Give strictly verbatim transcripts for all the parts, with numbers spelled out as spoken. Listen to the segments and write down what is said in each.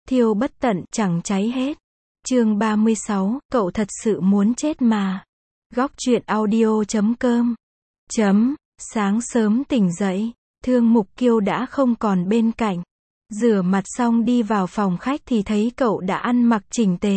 thiêu bất tận, chẳng cháy hết. Chương ba mươi sáu, cậu thật sự muốn chết mà. Góc truyện audio chấm com. Chấm, sáng sớm tỉnh dậy, Thương Mục Kiêu đã không còn bên cạnh. Rửa mặt xong đi vào phòng khách thì thấy cậu đã ăn mặc chỉnh tề.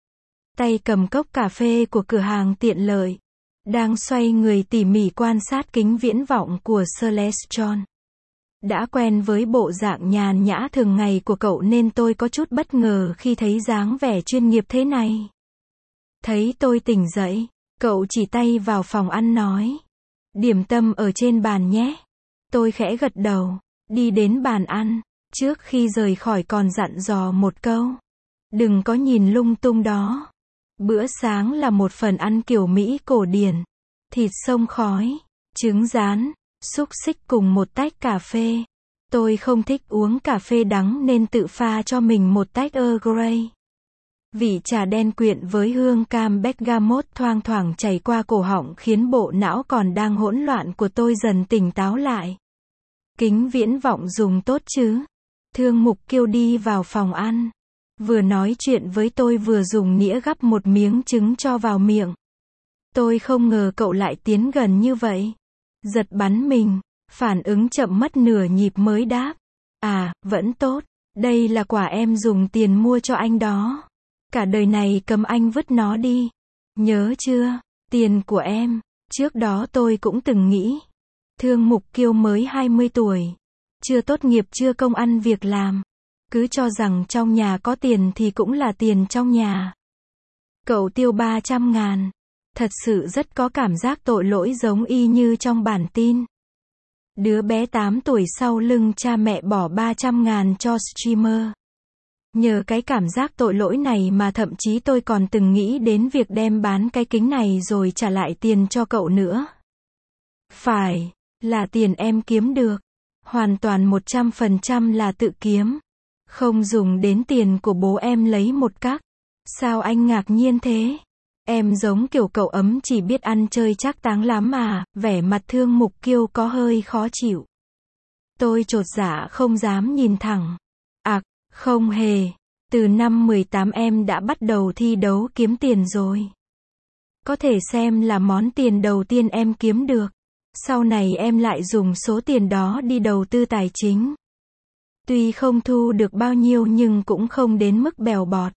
Tay cầm cốc cà phê của cửa hàng tiện lợi. Đang xoay người tỉ mỉ quan sát kính viễn vọng của Celestron. Đã quen với bộ dạng nhàn nhã thường ngày của cậu nên tôi có chút bất ngờ khi thấy dáng vẻ chuyên nghiệp thế này. Thấy tôi tỉnh dậy, cậu chỉ tay vào phòng ăn nói. Điểm tâm ở trên bàn nhé. Tôi khẽ gật đầu, đi đến bàn ăn. Trước khi rời khỏi còn dặn dò một câu. Đừng có nhìn lung tung đó. Bữa sáng là một phần ăn kiểu Mỹ cổ điển. Thịt xông khói, trứng rán, xúc xích cùng một tách cà phê. Tôi không thích uống cà phê đắng nên tự pha cho mình một tách Earl Grey. Vị trà đen quyện với hương cam bergamot thoang thoảng chảy qua cổ họng khiến bộ não còn đang hỗn loạn của tôi dần tỉnh táo lại. Kính viễn vọng dùng tốt chứ? Thương Mục Kiêu đi vào phòng ăn. Vừa nói chuyện với tôi vừa dùng nĩa gắp một miếng trứng cho vào miệng. Tôi không ngờ cậu lại tiến gần như vậy. Giật bắn mình, phản ứng chậm mất nửa nhịp mới đáp. À, vẫn tốt, đây là quà em dùng tiền mua cho anh đó. Cả đời này cấm anh vứt nó đi. Nhớ chưa, tiền của em. Trước đó tôi cũng từng nghĩ. Thương Mục Kiêu mới hai mươi tuổi. Chưa tốt nghiệp chưa công ăn việc làm. Cứ cho rằng trong nhà có tiền thì cũng là tiền trong nhà. Cậu tiêu ba trăm ngàn. Thật sự rất có cảm giác tội lỗi giống y như trong bản tin. Đứa bé tám tuổi sau lưng cha mẹ bỏ ba trăm ngàn cho streamer. Nhờ cái cảm giác tội lỗi này mà thậm chí tôi còn từng nghĩ đến việc đem bán cái kính này rồi trả lại tiền cho cậu nữa. Phải, là tiền em kiếm được. Hoàn toàn một trăm phần trăm là tự kiếm. Không dùng đến tiền của bố em lấy một các. Sao anh ngạc nhiên thế? Em giống kiểu cậu ấm chỉ biết ăn chơi trác táng lắm à, vẻ mặt Thương Mục Kiêu có hơi khó chịu. Tôi chột dạ không dám nhìn thẳng. À, không hề. Từ năm mười tám em đã bắt đầu thi đấu kiếm tiền rồi. Có thể xem là món tiền đầu tiên em kiếm được. Sau này em lại dùng số tiền đó đi đầu tư tài chính. Tuy không thu được bao nhiêu nhưng cũng không đến mức bèo bọt.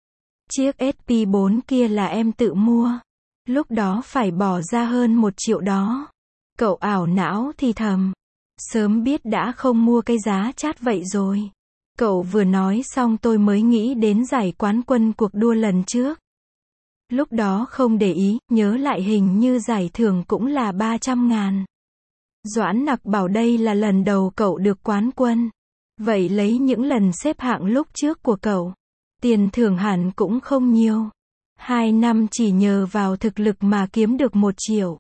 Chiếc ét pê bốn kia là em tự mua. Lúc đó phải bỏ ra hơn một triệu đó. Cậu ảo não thì thầm. Sớm biết đã không mua cái giá chát vậy rồi. Cậu vừa nói xong tôi mới nghĩ đến giải quán quân cuộc đua lần trước. Lúc đó không để ý, nhớ lại hình như giải thưởng cũng là ba trăm ngàn. Doãn Nặc bảo đây là lần đầu cậu được quán quân. Vậy lấy những lần xếp hạng lúc trước của cậu. Tiền thưởng hẳn cũng không nhiều. Hai năm chỉ nhờ vào thực lực mà kiếm được một triệu.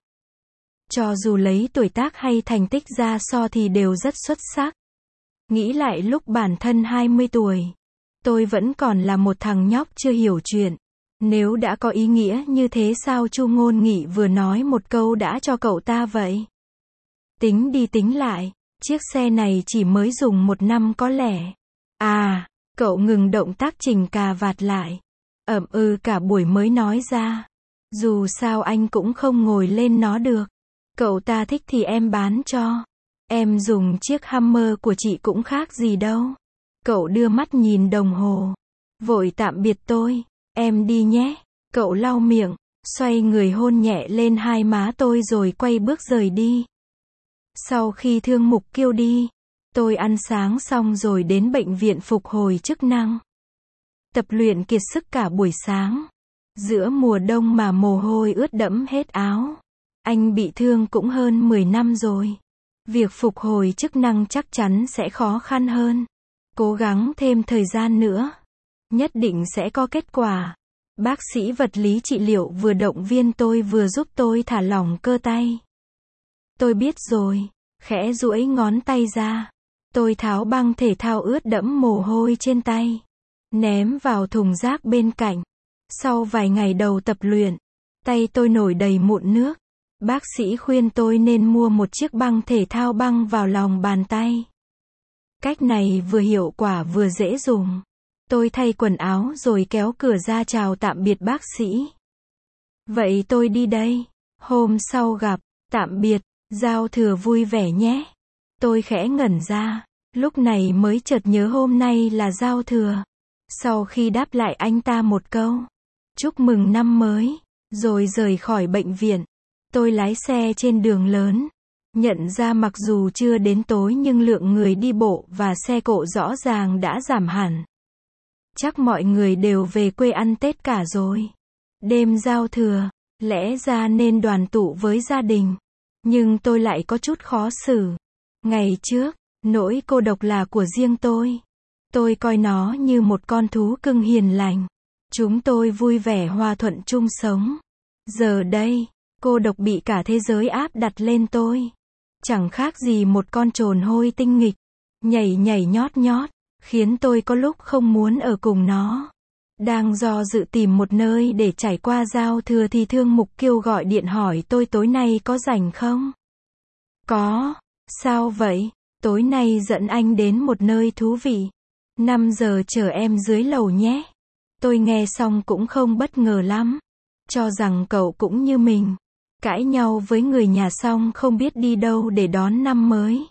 Cho dù lấy tuổi tác hay thành tích ra so thì đều rất xuất sắc. Nghĩ lại lúc bản thân hai mươi tuổi. Tôi vẫn còn là một thằng nhóc chưa hiểu chuyện. Nếu đã có ý nghĩa như thế sao Chu Ngôn Nghị vừa nói một câu đã cho cậu ta vậy? Tính đi tính lại, chiếc xe này chỉ mới dùng một năm có lẽ. À, cậu ngừng động tác chỉnh cà vạt lại. Ậm ừ cả buổi mới nói ra. Dù sao anh cũng không ngồi lên nó được. Cậu ta thích thì em bán cho. Em dùng chiếc Hummer của chị cũng khác gì đâu. Cậu đưa mắt nhìn đồng hồ. Vội tạm biệt tôi. Em đi nhé. Cậu lau miệng, xoay người hôn nhẹ lên hai má tôi rồi quay bước rời đi. Sau khi Thương Mục Kiêu đi, tôi ăn sáng xong rồi đến bệnh viện phục hồi chức năng. Tập luyện kiệt sức cả buổi sáng. Giữa mùa đông mà mồ hôi ướt đẫm hết áo. Anh bị thương cũng hơn mười năm rồi. Việc phục hồi chức năng chắc chắn sẽ khó khăn hơn. Cố gắng thêm thời gian nữa. Nhất định sẽ có kết quả. Bác sĩ vật lý trị liệu vừa động viên tôi vừa giúp tôi thả lỏng cơ tay. Tôi biết rồi. Khẽ duỗi ngón tay ra. Tôi tháo băng thể thao ướt đẫm mồ hôi trên tay. Ném vào thùng rác bên cạnh. Sau vài ngày đầu tập luyện, tay tôi nổi đầy mụn nước. Bác sĩ khuyên tôi nên mua một chiếc băng thể thao băng vào lòng bàn tay. Cách này vừa hiệu quả vừa dễ dùng. Tôi thay quần áo rồi kéo cửa ra chào tạm biệt bác sĩ. Vậy tôi đi đây. Hôm sau gặp. Tạm biệt. Giao thừa vui vẻ nhé. Tôi khẽ ngẩn ra. Lúc này mới chợt nhớ hôm nay là giao thừa. Sau khi đáp lại anh ta một câu. Chúc mừng năm mới. Rồi rời khỏi bệnh viện. Tôi lái xe trên đường lớn. Nhận ra mặc dù chưa đến tối nhưng lượng người đi bộ và xe cộ rõ ràng đã giảm hẳn. Chắc mọi người đều về quê ăn Tết cả rồi. Đêm giao thừa, lẽ ra nên đoàn tụ với gia đình. Nhưng tôi lại có chút khó xử. Ngày trước, nỗi cô độc là của riêng tôi. Tôi coi nó như một con thú cưng hiền lành. Chúng tôi vui vẻ hòa thuận chung sống. Giờ đây, cô độc bị cả thế giới áp đặt lên tôi. Chẳng khác gì một con trồn hôi tinh nghịch. Nhảy nhảy nhót nhót, khiến tôi có lúc không muốn ở cùng nó. Đang do dự tìm một nơi để trải qua giao thừa thì Thương Mục Kiêu gọi điện hỏi tôi tối nay có rảnh không? Có. Sao vậy? Tối nay dẫn anh đến một nơi thú vị. năm giờ chờ em dưới lầu nhé. Tôi nghe xong cũng không bất ngờ lắm. Cho rằng cậu cũng như mình. Cãi nhau với người nhà xong không biết đi đâu để đón năm mới.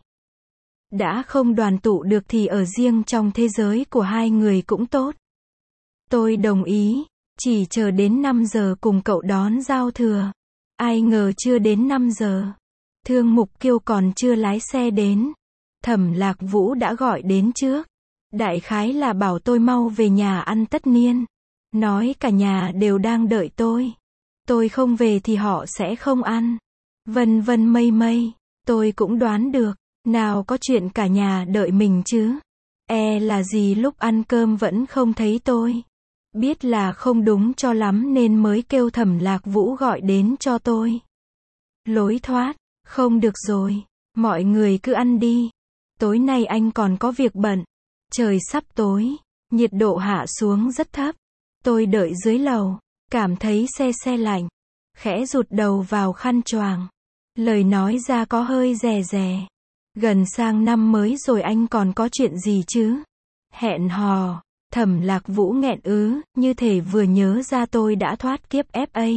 Đã không đoàn tụ được thì ở riêng trong thế giới của hai người cũng tốt. Tôi đồng ý, chỉ chờ đến năm giờ cùng cậu đón giao thừa. Ai ngờ chưa đến năm giờ. Thương Mục Kiêu còn chưa lái xe đến. Thẩm Lạc Vũ đã gọi đến trước. Đại khái là bảo tôi mau về nhà ăn tất niên. Nói cả nhà đều đang đợi tôi. Tôi không về thì họ sẽ không ăn. Vân vân mây mây. Tôi cũng đoán được. Nào có chuyện cả nhà đợi mình chứ. E là gì lúc ăn cơm vẫn không thấy tôi. Biết là không đúng cho lắm nên mới kêu Thẩm Lạc Vũ gọi đến cho tôi. Lối thoát. Không được rồi. Mọi người cứ ăn đi. Tối nay anh còn có việc bận. Trời sắp tối. Nhiệt độ hạ xuống rất thấp. Tôi đợi dưới lầu. Cảm thấy se se lạnh. Khẽ rụt đầu vào khăn choàng. Lời nói ra có hơi rè rè. Gần sang năm mới rồi anh còn có chuyện gì chứ? Hẹn hò. Thẩm Lạc Vũ nghẹn ứ, như thể vừa nhớ ra tôi đã thoát kiếp ép a.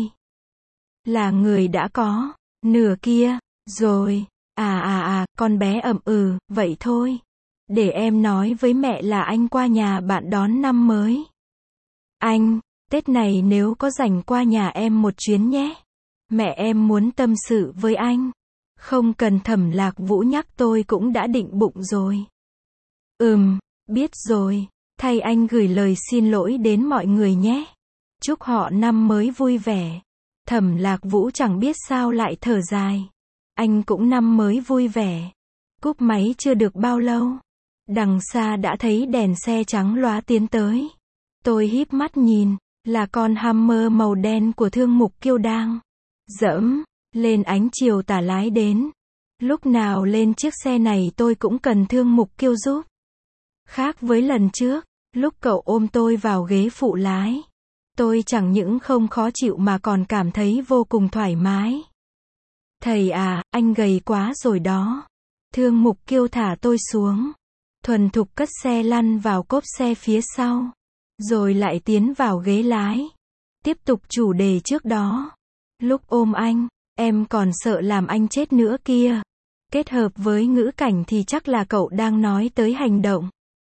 Là người đã có. Nửa kia. Rồi. À à à, con bé ậm ừ, vậy thôi. Để em nói với mẹ là anh qua nhà bạn đón năm mới. Anh, Tết này nếu có rảnh qua nhà em một chuyến nhé. Mẹ em muốn tâm sự với anh. Không cần Thẩm Lạc Vũ nhắc tôi cũng đã định bụng rồi. Ừm, biết rồi. Thay anh gửi lời xin lỗi đến mọi người nhé. Chúc họ năm mới vui vẻ. Thẩm Lạc Vũ chẳng biết sao lại thở dài. Anh cũng năm mới vui vẻ. Cúp máy chưa được bao lâu. Đằng xa đã thấy đèn xe trắng lóa tiến tới. Tôi híp mắt nhìn. Là con Hummer màu đen của Thương Mục Kiêu đang dẫm lên ánh chiều tà lái đến. Lúc nào lên chiếc xe này tôi cũng cần Thương Mục Kiêu giúp. Khác với lần trước, lúc cậu ôm tôi vào ghế phụ lái. Tôi chẳng những không khó chịu mà còn cảm thấy vô cùng thoải mái. Thầy à, anh gầy quá rồi đó. Thương Mục Kiêu thả tôi xuống. Thuần thục cất xe lăn vào cốp xe phía sau. Rồi lại tiến vào ghế lái. Tiếp tục chủ đề trước đó. Lúc ôm anh, em còn sợ làm anh chết nữa kia. Kết hợp với ngữ cảnh thì chắc là cậu đang nói tới hành động.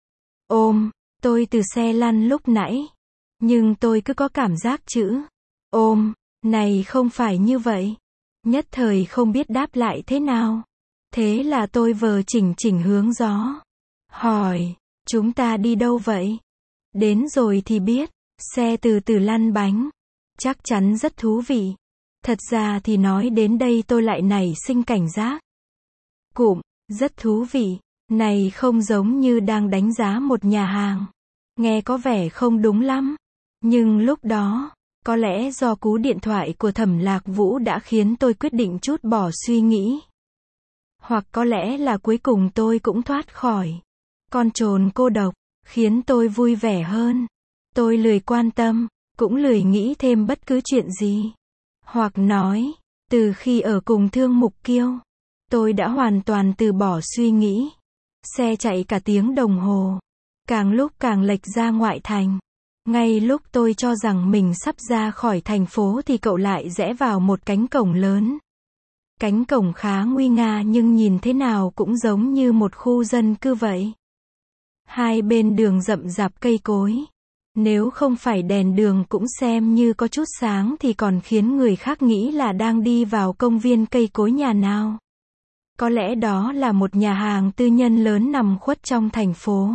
Ôm, tôi từ xe lăn lúc nãy. Nhưng tôi cứ có cảm giác chữ ôm này không phải như vậy. Nhất thời không biết đáp lại thế nào. Thế là tôi vờ chỉnh chỉnh hướng gió. Hỏi, chúng ta đi đâu vậy? Đến rồi thì biết. Xe từ từ lăn bánh. Chắc chắn rất thú vị. Thật ra thì nói đến đây tôi lại nảy sinh cảnh giác. Cụm, rất thú vị. Này không giống như đang đánh giá một nhà hàng. Nghe có vẻ không đúng lắm. Nhưng lúc đó, có lẽ do cú điện thoại của Thẩm Lạc Vũ đã khiến tôi quyết định trút bỏ suy nghĩ. Hoặc có lẽ là cuối cùng tôi cũng thoát khỏi con trồn cô độc, khiến tôi vui vẻ hơn. Tôi lười quan tâm, cũng lười nghĩ thêm bất cứ chuyện gì. Hoặc nói, từ khi ở cùng Thương Mục Kiêu, tôi đã hoàn toàn từ bỏ suy nghĩ. Xe chạy cả tiếng đồng hồ. càng lúc càng lệch ra ngoại thành. Ngay lúc tôi cho rằng mình sắp ra khỏi thành phố thì cậu lại rẽ vào một cánh cổng lớn. Cánh cổng khá nguy nga nhưng nhìn thế nào cũng giống như một khu dân cư vậy. Hai bên đường rậm rạp cây cối. Nếu không phải đèn đường cũng xem như có chút sáng thì còn khiến người khác nghĩ là đang đi vào công viên cây cối nhà nào. Có lẽ đó là một nhà hàng tư nhân lớn nằm khuất trong thành phố.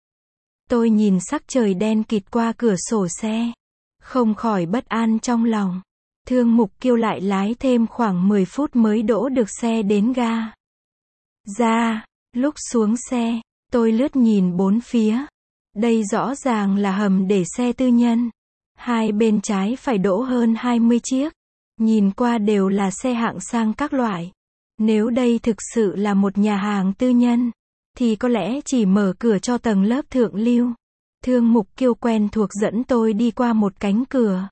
Tôi nhìn sắc trời đen kịt qua cửa sổ xe, không khỏi bất an trong lòng. Thương Mục Kiêu lại lái thêm khoảng mười phút mới đỗ được xe đến ga. Ra, lúc xuống xe, tôi lướt nhìn bốn phía. Đây rõ ràng là hầm để xe tư nhân. Hai bên trái phải đỗ hơn hai mươi chiếc. Nhìn qua đều là xe hạng sang các loại. Nếu đây thực sự là một nhà hàng tư nhân, thì có lẽ chỉ mở cửa cho tầng lớp thượng lưu. Thương Mục Kiêu quen thuộc dẫn tôi đi qua một cánh cửa.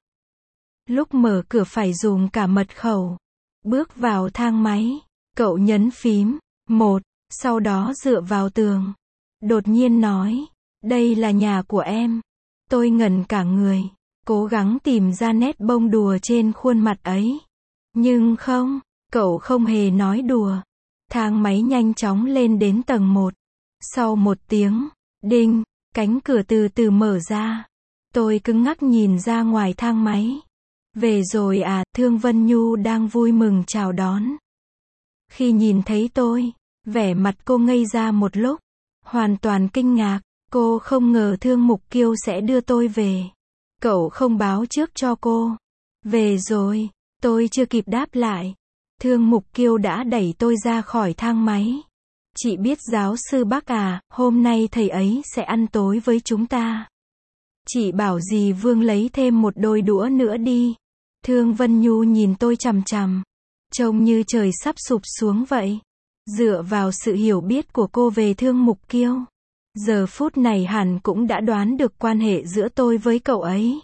Lúc mở cửa phải dùng cả mật khẩu. Bước vào thang máy, cậu nhấn phím một, sau đó dựa vào tường. Đột nhiên nói, đây là nhà của em. Tôi ngẩn cả người, cố gắng tìm ra nét bông đùa trên khuôn mặt ấy. Nhưng không, cậu không hề nói đùa. Thang máy nhanh chóng lên đến tầng một. Sau một tiếng, đinh, cánh cửa từ từ mở ra. Tôi cứng ngắc nhìn ra ngoài thang máy. Về rồi à, Thương Vân Nhu đang vui mừng chào đón. Khi nhìn thấy tôi, vẻ mặt cô ngây ra một lúc. Hoàn toàn kinh ngạc, cô không ngờ Thương Mục Kiêu sẽ đưa tôi về. Cậu không báo trước cho cô. Về rồi, tôi chưa kịp đáp lại. Thương Mục Kiêu đã đẩy tôi ra khỏi thang máy. Chị biết giáo sư Bắc à, hôm nay thầy ấy sẽ ăn tối với chúng ta. Chị bảo dì Vương lấy thêm một đôi đũa nữa đi. Thương Vân Nhu nhìn tôi chằm chằm. Trông như trời sắp sụp xuống vậy. Dựa vào sự hiểu biết của cô về Thương Mục Kiêu, giờ phút này hẳn cũng đã đoán được quan hệ giữa tôi với cậu ấy.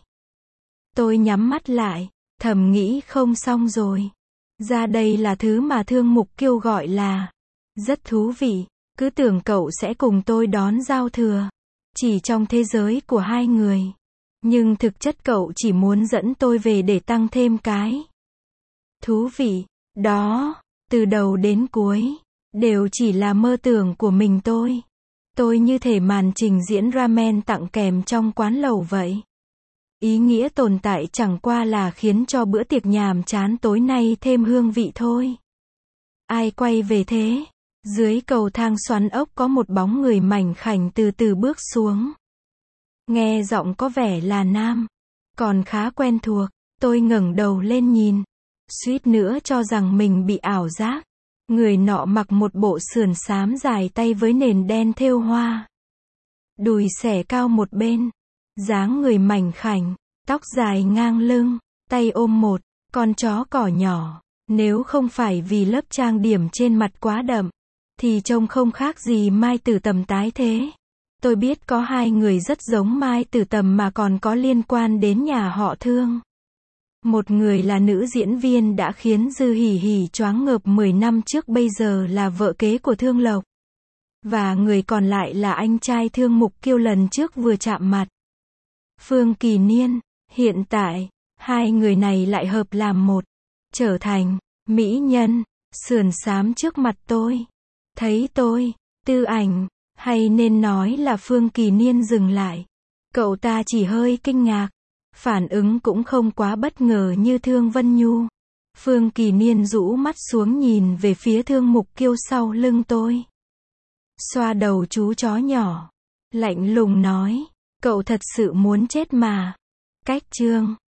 Tôi nhắm mắt lại, thầm nghĩ không xong rồi. Ra đây là thứ mà Thương Mục Kiêu gọi là rất thú vị, cứ tưởng cậu sẽ cùng tôi đón giao thừa, chỉ trong thế giới của hai người. Nhưng thực chất cậu chỉ muốn dẫn tôi về để tăng thêm cái thú vị. Đó, từ đầu đến cuối, đều chỉ là mơ tưởng của mình tôi. Tôi như thể màn trình diễn ramen tặng kèm trong quán lẩu vậy. Ý nghĩa tồn tại chẳng qua là khiến cho bữa tiệc nhàm chán tối nay thêm hương vị thôi. Ai quay về thế? Dưới cầu thang xoắn ốc có một bóng người mảnh khảnh từ từ bước xuống. Nghe giọng có vẻ là nam, còn khá quen thuộc. Tôi ngẩng đầu lên nhìn, suýt nữa cho rằng mình bị ảo giác. Người nọ mặc một bộ sườn xám dài tay với nền đen thêu hoa. Đùi xẻ cao một bên, dáng người mảnh khảnh, tóc dài ngang lưng, tay ôm một con chó cỏ nhỏ. Nếu không phải vì lớp trang điểm trên mặt quá đậm, thì trông không khác gì Mai Tử Tầm tái thế. Tôi biết có hai người rất giống Mai Tử Tầm mà còn có liên quan đến nhà họ Thương. Một người là nữ diễn viên đã khiến Dư Hỉ Hỉ choáng ngợp mười năm trước, bây giờ là vợ kế của Thương Lộc. Và người còn lại là anh trai Thương Mục Kiêu lần trước vừa chạm mặt, Phương Kỳ Niên. Hiện tại, hai người này lại hợp làm một, trở thành mỹ nhân, sườn xám trước mặt tôi. Thấy tôi, Tư Ảnh, hay nên nói là Phương Kỳ Niên dừng lại. Cậu ta chỉ hơi kinh ngạc, phản ứng cũng không quá bất ngờ như Thương Vân Nhu. Phương Kỳ Niên rũ mắt xuống nhìn về phía Thương Mục Kiêu sau lưng tôi. Xoa đầu chú chó nhỏ, lạnh lùng nói, cậu thật sự muốn chết mà. Cách chương